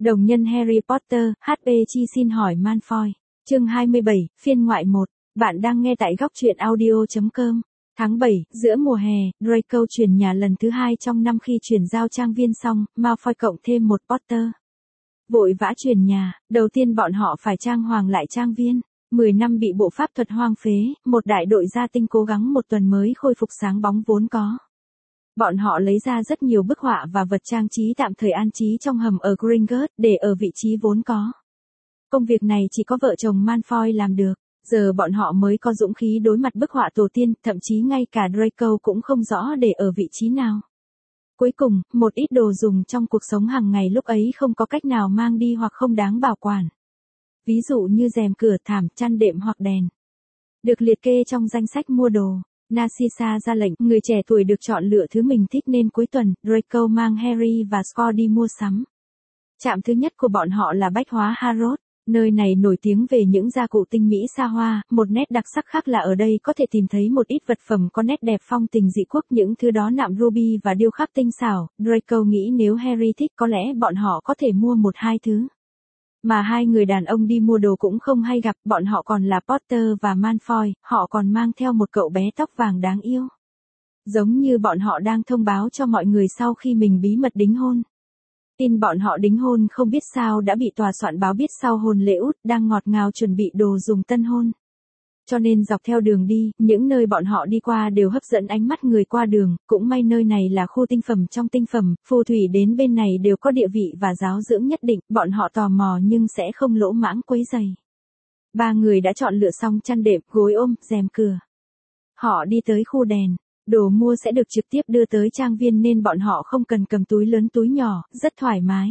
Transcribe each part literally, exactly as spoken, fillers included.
Đồng nhân Harry Potter, hát pê Chi xin hỏi Malfoy. Chương hai mươi bảy, phiên ngoại một. Bạn đang nghe tại góc truyện audio chấm com. Tháng bảy, giữa mùa hè, Draco chuyển nhà lần thứ hai trong năm khi chuyển giao trang viên xong, Malfoy cộng thêm một Potter. Vội vã chuyển nhà, đầu tiên bọn họ phải trang hoàng lại trang viên. mười năm bị bộ pháp thuật hoang phế, một đại đội gia tinh cố gắng một tuần mới khôi phục sáng bóng vốn có. Bọn họ lấy ra rất nhiều bức họa và vật trang trí tạm thời an trí trong hầm ở Gringotts để ở vị trí vốn có. Công việc này chỉ có vợ chồng Malfoy làm được, giờ bọn họ mới có dũng khí đối mặt bức họa tổ tiên, thậm chí ngay cả Draco cũng không rõ để ở vị trí nào. Cuối cùng, một ít đồ dùng trong cuộc sống hàng ngày lúc ấy không có cách nào mang đi hoặc không đáng bảo quản. Ví dụ như rèm cửa, thảm, chăn đệm hoặc đèn. Được liệt kê trong danh sách mua đồ. Narcissa ra lệnh, người trẻ tuổi được chọn lựa thứ mình thích nên cuối tuần, Draco mang Harry và Scott đi mua sắm. Trạm thứ nhất của bọn họ là bách hóa Harrods, nơi này nổi tiếng về những gia cụ tinh mỹ xa hoa, một nét đặc sắc khác là ở đây có thể tìm thấy một ít vật phẩm có nét đẹp phong tình dị quốc, những thứ đó nạm ruby và điêu khắc tinh xảo. Draco nghĩ nếu Harry thích có lẽ bọn họ có thể mua một hai thứ. Mà hai người đàn ông đi mua đồ cũng không hay gặp, bọn họ còn là Potter và Malfoy, họ còn mang theo một cậu bé tóc vàng đáng yêu. Giống như bọn họ đang thông báo cho mọi người sau khi mình bí mật đính hôn. Tin bọn họ đính hôn không biết sao đã bị tòa soạn báo biết sau hôn lễ út, đang ngọt ngào chuẩn bị đồ dùng tân hôn. Cho nên dọc theo đường đi, những nơi bọn họ đi qua đều hấp dẫn ánh mắt người qua đường, cũng may nơi này là khu tinh phẩm trong tinh phẩm, phù thủy đến bên này đều có địa vị và giáo dưỡng nhất định, bọn họ tò mò nhưng sẽ không lỗ mãng quấy rầy. Ba người đã chọn lựa xong chăn đệm, gối ôm, rèm cửa. Họ đi tới khu đèn, đồ mua sẽ được trực tiếp đưa tới trang viên nên bọn họ không cần cầm túi lớn túi nhỏ, rất thoải mái.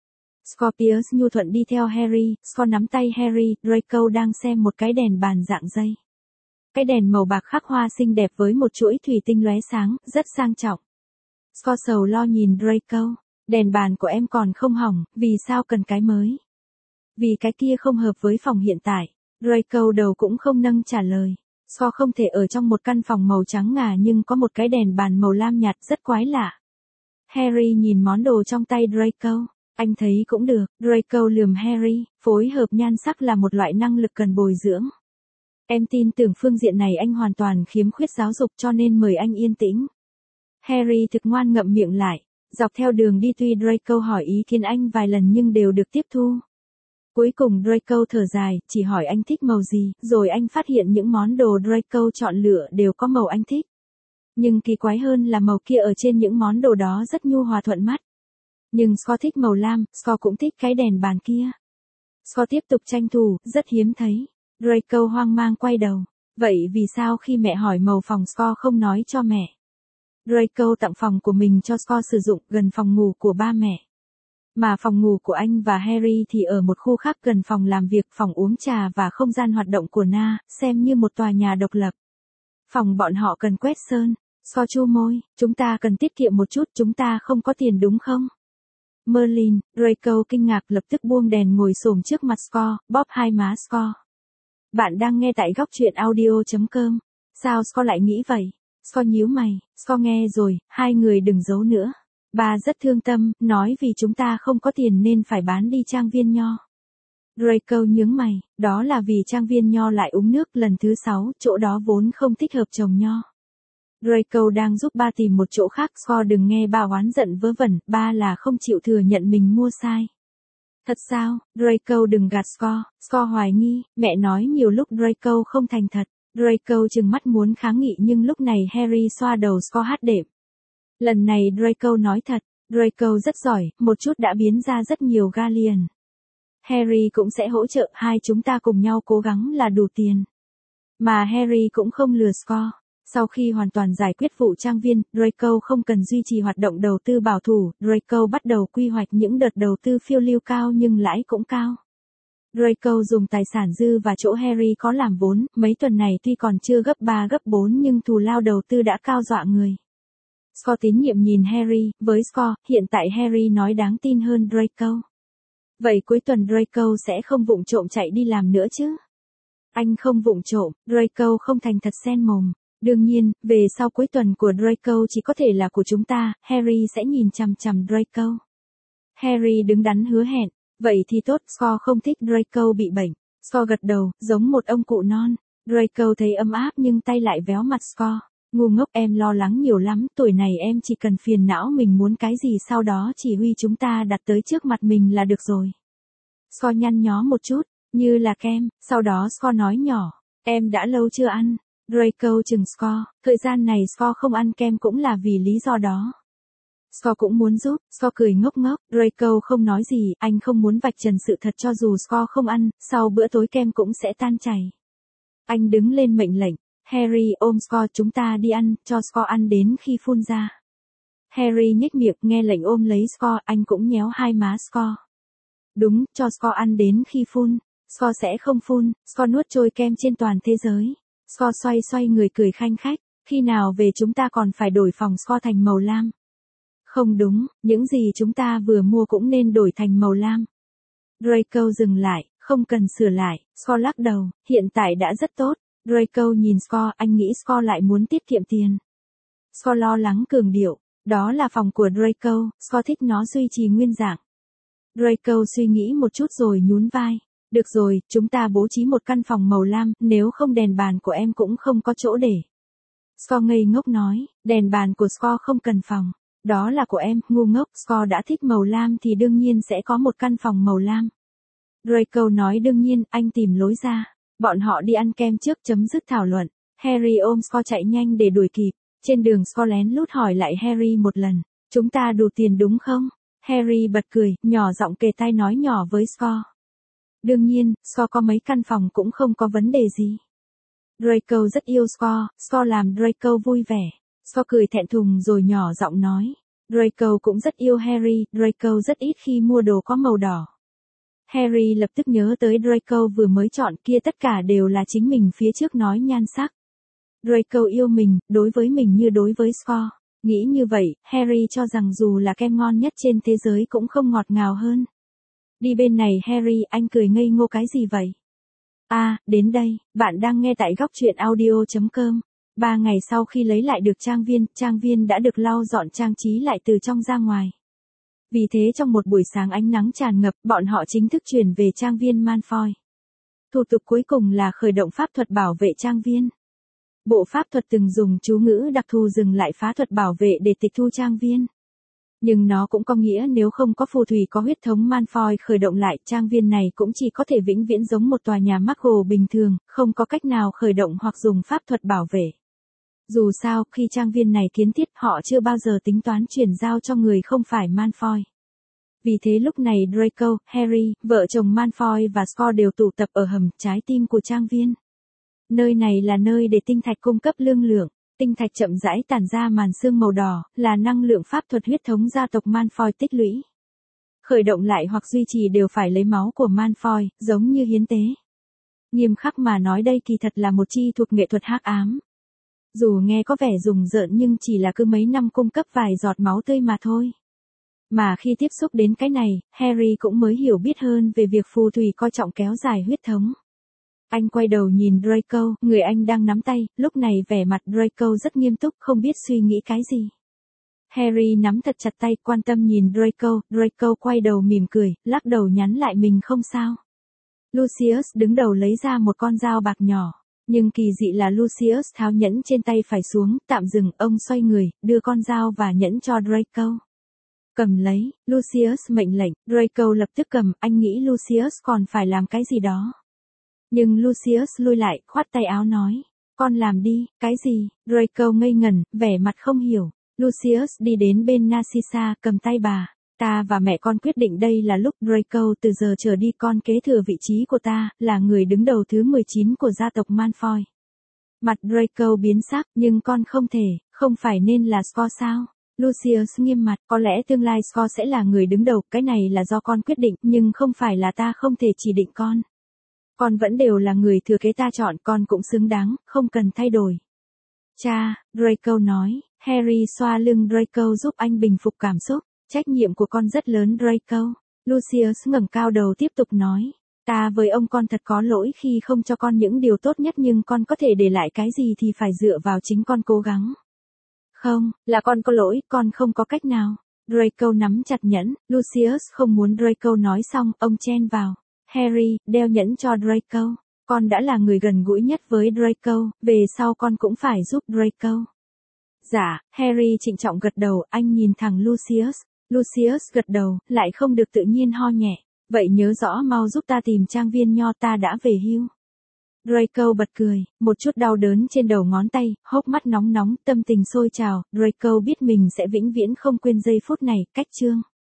Scorpius nhu thuận đi theo Harry, Scott nắm tay Harry, Draco đang xem một cái đèn bàn dạng dây. Cái đèn màu bạc khắc hoa xinh đẹp với một chuỗi thủy tinh lóe sáng, rất sang trọng. Scott sầu lo nhìn Draco, đèn bàn của em còn không hỏng, vì sao cần cái mới? Vì cái kia không hợp với phòng hiện tại. Draco đầu cũng không nâng trả lời. Scott không thể ở trong một căn phòng màu trắng ngà nhưng có một cái đèn bàn màu lam nhạt rất quái lạ. Harry nhìn món đồ trong tay Draco. Anh thấy cũng được, Draco lườm Harry, phối hợp nhan sắc là một loại năng lực cần bồi dưỡng. Em tin tưởng phương diện này anh hoàn toàn khiếm khuyết giáo dục cho nên mời anh yên tĩnh. Harry thực ngoan ngậm miệng lại, dọc theo đường đi tuy Draco hỏi ý kiến anh vài lần nhưng đều được tiếp thu. Cuối cùng Draco thở dài, chỉ hỏi anh thích màu gì, rồi anh phát hiện những món đồ Draco chọn lựa đều có màu anh thích. Nhưng kỳ quái hơn là màu kia ở trên những món đồ đó rất nhu hòa thuận mắt. Nhưng Scott thích màu lam, Scott cũng thích cái đèn bàn kia. Scott tiếp tục tranh thủ, rất hiếm thấy. Draco hoang mang quay đầu. Vậy vì sao khi mẹ hỏi màu phòng Scott không nói cho mẹ? Draco tặng phòng của mình cho Scott sử dụng gần phòng ngủ của ba mẹ. Mà phòng ngủ của anh và Harry thì ở một khu khác gần phòng làm việc, phòng uống trà và không gian hoạt động của Na, xem như một tòa nhà độc lập. Phòng bọn họ cần quét sơn. Scott chu môi, chúng ta cần tiết kiệm một chút, chúng ta không có tiền đúng không? Merlin, Draco kinh ngạc lập tức buông đèn ngồi xổm trước mặt Scott, bóp hai má Scott. Bạn đang nghe tại góc truyện audio chấm com. Sao Scott lại nghĩ vậy? Scott nhíu mày, Scott nghe rồi, hai người đừng giấu nữa. Bà rất thương tâm, nói vì chúng ta không có tiền nên phải bán đi trang viên nho. Draco nhướng mày, đó là vì trang viên nho lại uống nước lần thứ sáu, chỗ đó vốn không thích hợp trồng nho. Draco đang giúp ba tìm một chỗ khác, Scott đừng nghe ba oán giận vớ vẩn, ba là không chịu thừa nhận mình mua sai. Thật sao? Draco đừng gạt Scott, Scott hoài nghi, mẹ nói nhiều lúc Draco không thành thật. Draco trừng mắt muốn kháng nghị nhưng lúc này Harry xoa đầu Scott hát đệm. Lần này Draco nói thật, Draco rất giỏi, một chút đã biến ra rất nhiều galleon. Harry cũng sẽ hỗ trợ, hai chúng ta cùng nhau cố gắng là đủ tiền. Mà Harry cũng không lừa Scott. Sau khi hoàn toàn giải quyết vụ trang viên, Draco không cần duy trì hoạt động đầu tư bảo thủ, Draco bắt đầu quy hoạch những đợt đầu tư phiêu lưu cao nhưng lãi cũng cao. Draco dùng tài sản dư và chỗ Harry có làm vốn, mấy tuần này tuy còn chưa gấp ba gấp bốn nhưng thù lao đầu tư đã cao dọa người. Scott tín nhiệm nhìn Harry, với Scott, hiện tại Harry nói đáng tin hơn Draco. Vậy cuối tuần Draco sẽ không vụng trộm chạy đi làm nữa chứ? Anh không vụng trộm, Draco không thành thật sen mồm. Đương nhiên, về sau cuối tuần của Draco chỉ có thể là của chúng ta, Harry sẽ nhìn chằm chằm Draco. Harry đứng đắn hứa hẹn, Vậy thì tốt, Scott không thích Draco bị bệnh. Scott gật đầu, giống một ông cụ non. Draco thấy ấm áp nhưng tay lại véo mặt Scott. Ngu ngốc, em lo lắng nhiều lắm, tuổi này em chỉ cần phiền não mình muốn cái gì sau đó chỉ huy chúng ta đặt tới trước mặt mình là được rồi. Scott nhăn nhó một chút, như là kem, sau đó Scott nói nhỏ, em đã lâu chưa ăn. Draco chừng Scott, thời gian này Scott không ăn kem cũng là vì lý do đó. Scott cũng muốn giúp, Scott cười ngốc ngốc, Draco không nói gì, anh không muốn vạch trần sự thật cho dù Scott không ăn, sau bữa tối kem cũng sẽ tan chảy. Anh đứng lên mệnh lệnh, Harry ôm Scott, chúng ta đi ăn, cho Scott ăn đến khi phun ra. Harry nhếch miệng nghe lệnh ôm lấy Scott, anh cũng nhéo hai má Scott. Đúng, cho Scott ăn đến khi phun. Scott sẽ không phun, Scott nuốt trôi kem trên toàn thế giới. Scott xoay xoay người cười khanh khách, khi nào về chúng ta còn phải đổi phòng Scott thành màu lam. Không đúng, những gì chúng ta vừa mua cũng nên đổi thành màu lam. Draco dừng lại, không cần sửa lại, Scott lắc đầu, hiện tại đã rất tốt. Draco nhìn Scott, anh nghĩ Scott lại muốn tiết kiệm tiền. Scott lo lắng cường điệu, đó là phòng của Draco, Scott thích nó duy trì nguyên dạng. Draco suy nghĩ một chút rồi nhún vai. Được rồi, chúng ta bố trí một căn phòng màu lam, nếu không đèn bàn của em cũng không có chỗ để. Scott ngây ngốc nói, đèn bàn của Scott không cần phòng. Đó là của em, ngu ngốc, Scott đã thích màu lam thì đương nhiên sẽ có một căn phòng màu lam. Draco nói đương nhiên, anh tìm lối ra. Bọn họ đi ăn kem trước chấm dứt thảo luận. Harry ôm Scott chạy nhanh để đuổi kịp. Trên đường Scott lén lút hỏi lại Harry một lần, chúng ta đủ tiền đúng không? Harry bật cười, nhỏ giọng kề tai nói nhỏ với Scott. Đương nhiên, Scott có mấy căn phòng cũng không có vấn đề gì. Draco rất yêu Scott, Scott làm Draco vui vẻ. Scott cười thẹn thùng rồi nhỏ giọng nói. Draco cũng rất yêu Harry, Draco rất ít khi mua đồ có màu đỏ. Harry lập tức nhớ tới Draco vừa mới chọn kia, tất cả đều là chính mình phía trước nói nhan sắc. Draco yêu mình, đối với mình như đối với Scott. Nghĩ như vậy, Harry cho rằng dù là kem ngon nhất trên thế giới cũng không ngọt ngào hơn. Đi bên này Harry, anh cười ngây ngô cái gì vậy? À, đến đây, bạn đang nghe tại góc truyện audio chấm com. Ba ngày sau khi lấy lại được trang viên, trang viên đã được lau dọn trang trí lại từ trong ra ngoài. Vì thế trong một buổi sáng ánh nắng tràn ngập, bọn họ chính thức chuyển về trang viên Malfoy. Thủ tục cuối cùng là khởi động pháp thuật bảo vệ trang viên. Bộ pháp thuật từng dùng chú ngữ đặc thù dừng lại phá thuật bảo vệ để tịch thu trang viên. Nhưng nó cũng có nghĩa nếu không có phù thủy có huyết thống Malfoy khởi động lại, trang viên này cũng chỉ có thể vĩnh viễn giống một tòa nhà Muggle bình thường, không có cách nào khởi động hoặc dùng pháp thuật bảo vệ. Dù sao, khi trang viên này kiến thiết, họ chưa bao giờ tính toán chuyển giao cho người không phải Malfoy. Vì thế lúc này Draco, Harry, vợ chồng Malfoy và Scott đều tụ tập ở hầm trái tim của trang viên. Nơi này là nơi để tinh thạch cung cấp lương lượng. Tinh thạch chậm rãi tản ra màn sương màu đỏ, là năng lượng pháp thuật huyết thống gia tộc Malfoy tích lũy. Khởi động lại hoặc duy trì đều phải lấy máu của Malfoy, giống như hiến tế. Nghiêm khắc mà nói đây kỳ thật là một chi thuộc nghệ thuật hắc ám. Dù nghe có vẻ rùng rợn nhưng chỉ là cứ mấy năm cung cấp vài giọt máu tươi mà thôi. Mà khi tiếp xúc đến cái này, Harry cũng mới hiểu biết hơn về việc phù thủy coi trọng kéo dài huyết thống. Anh quay đầu nhìn Draco, người anh đang nắm tay, lúc này vẻ mặt Draco rất nghiêm túc, không biết suy nghĩ cái gì. Harry nắm thật chặt tay, quan tâm nhìn Draco, Draco quay đầu mỉm cười, lắc đầu nhắn lại mình không sao. Lucius đứng đầu lấy ra một con dao bạc nhỏ, nhưng kỳ dị là Lucius tháo nhẫn trên tay phải xuống, tạm dừng, ông xoay người, đưa con dao và nhẫn cho Draco. Cầm lấy, Lucius mệnh lệnh, Draco lập tức cầm, anh nghĩ Lucius còn phải làm cái gì đó. Nhưng Lucius lui lại, khoát tay áo nói, con làm đi, cái gì? Draco ngây ngẩn, vẻ mặt không hiểu. Lucius đi đến bên Narcissa, cầm tay bà. Ta và mẹ con quyết định đây là lúc Draco, từ giờ trở đi con kế thừa vị trí của ta, là người đứng đầu thứ mười chín của gia tộc Malfoy. Mặt Draco biến sắc, nhưng con không thể, không phải nên là Scott sao? Lucius nghiêm mặt, có lẽ tương lai Scott sẽ là người đứng đầu, cái này là do con quyết định, nhưng không phải là ta không thể chỉ định con. Con vẫn đều là người thừa kế ta chọn, con cũng xứng đáng, không cần thay đổi. Cha, Draco nói, Harry xoa lưng Draco giúp anh bình phục cảm xúc, trách nhiệm của con rất lớn Draco. Lucius ngẩng cao đầu tiếp tục nói, ta với ông con thật có lỗi khi không cho con những điều tốt nhất nhưng con có thể để lại cái gì thì phải dựa vào chính con cố gắng. Không, là con có lỗi, con không có cách nào. Draco nắm chặt nhẫn, Lucius không muốn Draco nói xong, ông chen vào. Harry, đeo nhẫn cho Draco. Con đã là người gần gũi nhất với Draco, về sau con cũng phải giúp Draco. Dạ, Harry trịnh trọng gật đầu, anh nhìn thẳng Lucius. Lucius gật đầu, lại không được tự nhiên ho nhẹ. Vậy nhớ rõ mau giúp ta tìm trang viên nho, ta đã về hưu. Draco bật cười, một chút đau đớn trên đầu ngón tay, hốc mắt nóng nóng, tâm tình sôi trào. Draco biết mình sẽ vĩnh viễn không quên giây phút này. Cách chương